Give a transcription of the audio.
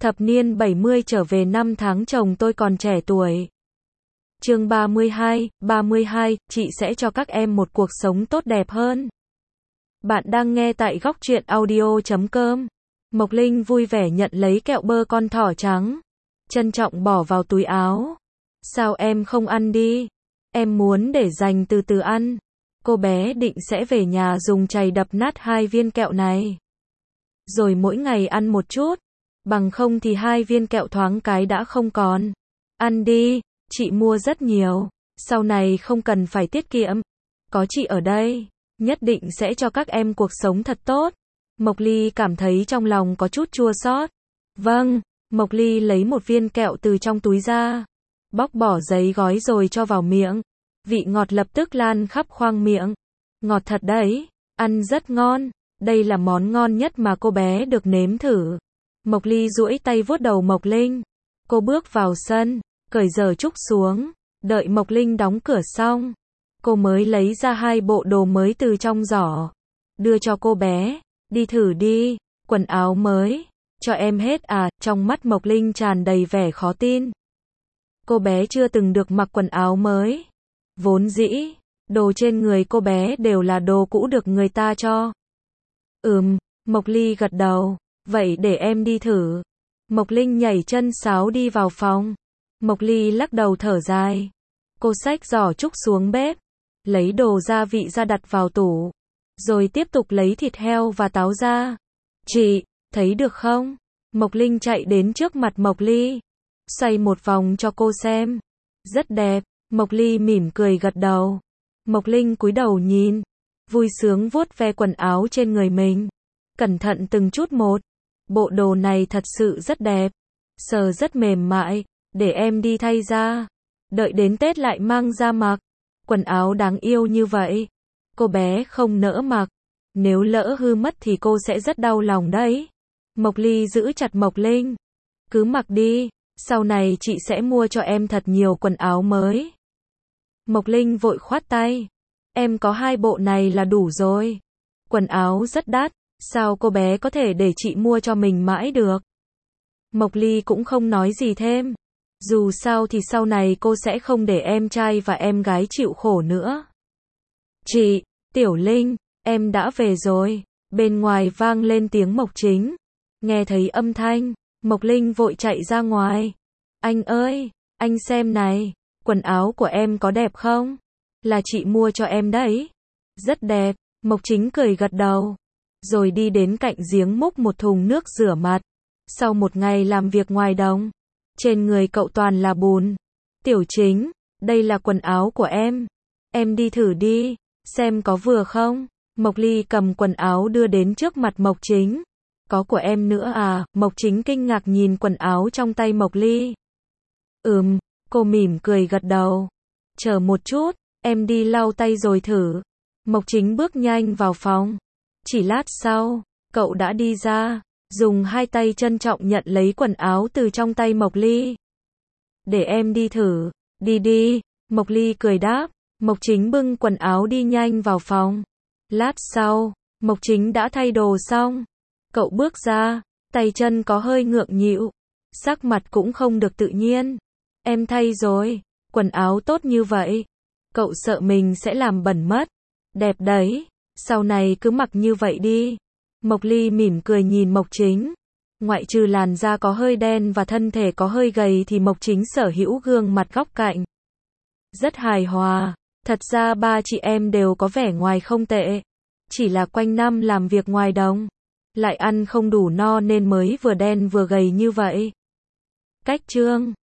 Thập niên 70 trở về năm tháng chồng tôi còn trẻ tuổi. Chương 32, chị sẽ cho các em một cuộc sống tốt đẹp hơn. Bạn đang nghe tại góc truyện audio.com. Mộc Linh vui vẻ nhận lấy kẹo bơ con thỏ trắng, trân trọng bỏ vào túi áo. Sao em không ăn đi? Em muốn để dành từ từ ăn. Cô bé định sẽ về nhà dùng chày đập nát 2 viên kẹo này, rồi mỗi ngày ăn một chút, bằng không thì 2 viên kẹo thoáng cái đã không còn. Ăn đi, chị mua rất nhiều, sau này không cần phải tiết kiệm. Có chị ở đây, nhất định sẽ cho các em cuộc sống thật tốt. Mộc Ly cảm thấy trong lòng có chút chua xót. Vâng, Mộc Ly lấy một viên kẹo từ trong túi ra, bóc bỏ giấy gói rồi cho vào miệng. Vị ngọt lập tức lan khắp khoang miệng. Ngọt thật đấy, ăn rất ngon. Đây là món ngon nhất mà cô bé được nếm thử. Mộc Ly duỗi tay vuốt đầu Mộc Linh. Cô bước vào sân, cởi giở trúc xuống, đợi Mộc Linh đóng cửa xong, cô mới lấy ra 2 bộ đồ mới từ trong giỏ, đưa cho cô bé. Đi thử đi, quần áo mới, cho em hết à? Trong mắt Mộc Linh tràn đầy vẻ khó tin. Cô bé chưa từng được mặc quần áo mới. Vốn dĩ, đồ trên người cô bé đều là đồ cũ được người ta cho. Mộc Ly gật đầu. Vậy để em đi thử. Mộc Linh nhảy chân sáo đi vào phòng. Mộc Ly lắc đầu thở dài. Cô xách giỏ trúc xuống bếp, lấy đồ gia vị ra đặt vào tủ, rồi tiếp tục lấy thịt heo và táo ra. Chị, thấy được không? Mộc Linh chạy đến trước mặt Mộc Ly, xoay một vòng cho cô xem. Rất đẹp. Mộc Ly mỉm cười gật đầu. Mộc Linh cúi đầu nhìn, vui sướng vuốt ve quần áo trên người mình, cẩn thận từng chút một. Bộ đồ này thật sự rất đẹp, sờ rất mềm mại, để em đi thay ra, đợi đến Tết lại mang ra mặc. Quần áo đáng yêu như vậy, cô bé không nỡ mặc, nếu lỡ hư mất thì cô sẽ rất đau lòng đấy. Mộc Ly giữ chặt Mộc Linh. Cứ mặc đi, sau này chị sẽ mua cho em thật nhiều quần áo mới. Mộc Linh vội khoát tay. Em có 2 bộ này là đủ rồi. Quần áo rất đắt, sao cô bé có thể để chị mua cho mình mãi được? Mộc Ly cũng không nói gì thêm. Dù sao thì sau này cô sẽ không để em trai và em gái chịu khổ nữa. Chị, Tiểu Linh, em đã về rồi. Bên ngoài vang lên tiếng Mộc Chính. Nghe thấy âm thanh, Mộc Linh vội chạy ra ngoài. Anh ơi, anh xem này, quần áo của em có đẹp không? Là chị mua cho em đấy. Rất đẹp. Mộc Chính cười gật đầu, rồi đi đến cạnh giếng múc một thùng nước rửa mặt. Sau một ngày làm việc ngoài đồng, trên người cậu toàn là bùn. Tiểu Chính, đây là quần áo của em đi thử đi, xem có vừa không? Mộc Ly cầm quần áo đưa đến trước mặt Mộc Chính. Có của em nữa à? Mộc Chính kinh ngạc nhìn quần áo trong tay Mộc Ly. Cô mỉm cười gật đầu. Chờ một chút, em đi lau tay rồi thử. Mộc Chính bước nhanh vào phòng. Chỉ lát sau, cậu đã đi ra, dùng 2 tay trân trọng nhận lấy quần áo từ trong tay Mộc Ly. Để em đi thử. Đi đi, Mộc Ly cười đáp. Mộc Chính bưng quần áo đi nhanh vào phòng. Lát sau, Mộc Chính đã thay đồ xong. Cậu bước ra, tay chân có hơi ngượng nghịu, sắc mặt cũng không được tự nhiên. Em thay rồi, quần áo tốt như vậy, cậu sợ mình sẽ làm bẩn mất. Đẹp đấy, sau này cứ mặc như vậy đi. Mộc Ly mỉm cười nhìn Mộc Chính. Ngoại trừ làn da có hơi đen và thân thể có hơi gầy thì Mộc Chính sở hữu gương mặt góc cạnh rất hài hòa. Thật ra 3 chị em đều có vẻ ngoài không tệ, chỉ là quanh năm làm việc ngoài đồng, lại ăn không đủ no nên mới vừa đen vừa gầy như vậy. Cách chương